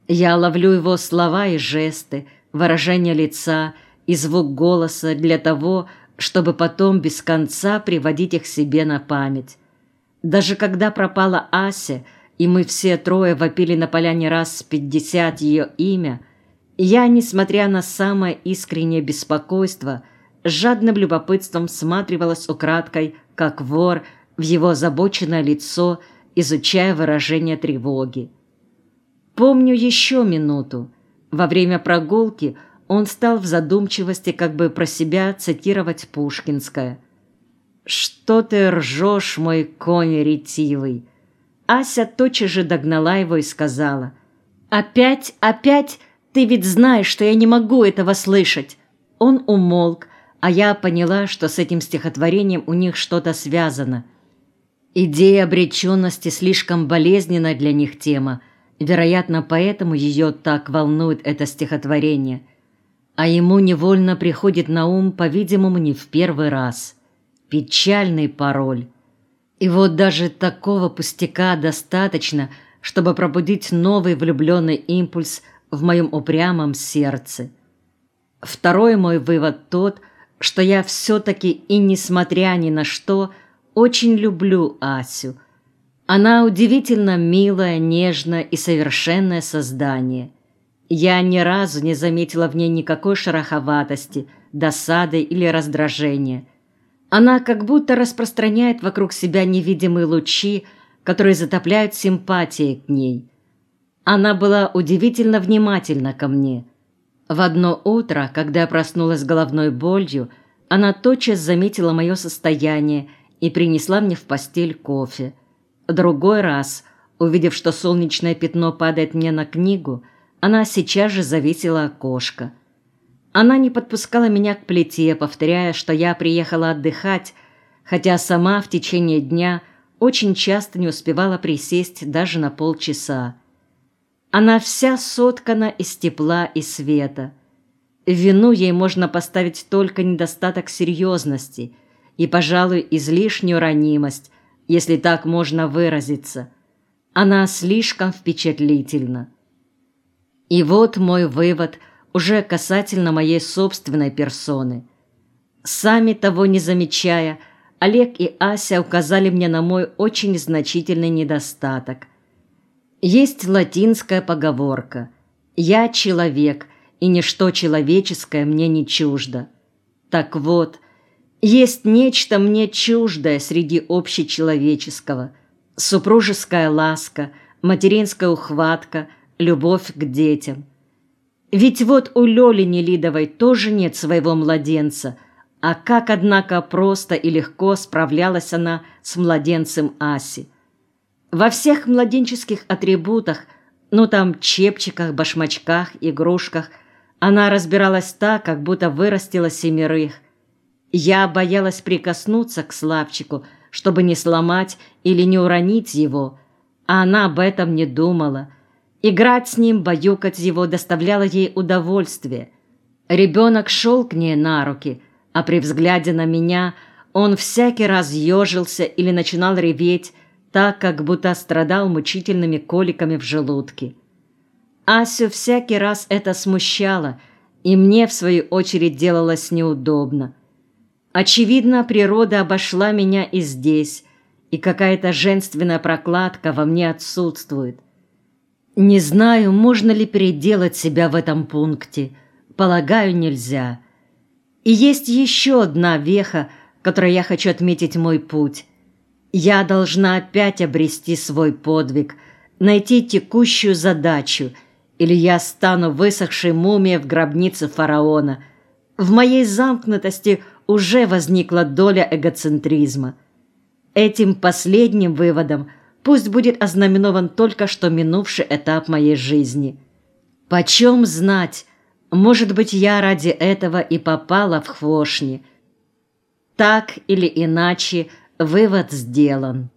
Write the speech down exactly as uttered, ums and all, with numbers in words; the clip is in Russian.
Я ловлю его слова и жесты, выражение лица и звук голоса для того, чтобы потом без конца приводить их себе на память. Даже когда пропала Ася, и мы все трое вопили на поляне раз пятьдесят ее имя, я, несмотря на самое искреннее беспокойство, с жадным любопытством всматривалась украдкой, как вор, в его озабоченное лицо, изучая выражение тревоги. Помню еще минуту. Во время прогулки он стал в задумчивости как бы про себя цитировать пушкинское. «Что ты ржешь, мой конь ретивый?» Ася тотчас же догнала его и сказала: «Опять, опять? Ты ведь знаешь, что я не могу этого слышать!» Он умолк, а я поняла, что с этим стихотворением у них что-то связано. Идея обреченности слишком болезненна для них тема, вероятно, поэтому ее так волнует это стихотворение. А ему невольно приходит на ум, по-видимому, не в первый раз. Печальный пароль. И вот даже такого пустяка достаточно, чтобы пробудить новый влюбленный импульс в моем упрямом сердце. Второй мой вывод тот, что я все-таки и несмотря ни на что очень люблю Асю. Она удивительно милое, нежное и совершенное создание. Я ни разу не заметила в ней никакой шероховатости, досады или раздражения. Она как будто распространяет вокруг себя невидимые лучи, которые затопляют симпатией к ней. Она была удивительно внимательна ко мне. В одно утро, когда я проснулась головной болью, она тотчас заметила мое состояние и принесла мне в постель кофе. Другой раз, увидев, что солнечное пятно падает мне на книгу, она сейчас же завесила окошко. Она не подпускала меня к плите, повторяя, что я приехала отдыхать, хотя сама в течение дня очень часто не успевала присесть даже на полчаса. Она вся соткана из тепла и света. В вину ей можно поставить только недостаток серьезности и, пожалуй, излишнюю ранимость, если так можно выразиться. Она слишком впечатлительна. И вот мой вывод уже касательно моей собственной персоны. Сами того не замечая, Олег и Ася указали мне на мой очень значительный недостаток. Есть латинская поговорка: «Я человек, и ничто человеческое мне не чуждо». Так вот, есть нечто мне чуждое среди общечеловеческого: супружеская ласка, материнская ухватка, любовь к детям. Ведь вот у Лёли Нелидовой тоже нет своего младенца, а как, однако, просто и легко справлялась она с младенцем Аси. Во всех младенческих атрибутах, ну там чепчиках, башмачках, игрушках, она разбиралась так, как будто вырастила семерых. Я боялась прикоснуться к Славчику, чтобы не сломать или не уронить его, а она об этом не думала. Играть с ним, баюкать его доставляло ей удовольствие. Ребенок шел к ней на руки, а при взгляде на меня он всякий раз ежился или начинал реветь, так, как будто страдал мучительными коликами в желудке. Асю всякий раз это смущало, и мне, в свою очередь, делалось неудобно. Очевидно, природа обошла меня и здесь, и какая-то женственная прокладка во мне отсутствует. Не знаю, можно ли переделать себя в этом пункте. Полагаю, нельзя. И есть еще одна веха, которой я хочу отметить мой путь. Я должна опять обрести свой подвиг, найти текущую задачу, или я стану высохшей мумией в гробнице фараона. В моей замкнутости уже возникла доля эгоцентризма. Этим последним выводом пусть будет ознаменован только что минувший этап моей жизни. Почем знать, может быть, я ради этого и попала в Хвошни. Так или иначе, вывод сделан.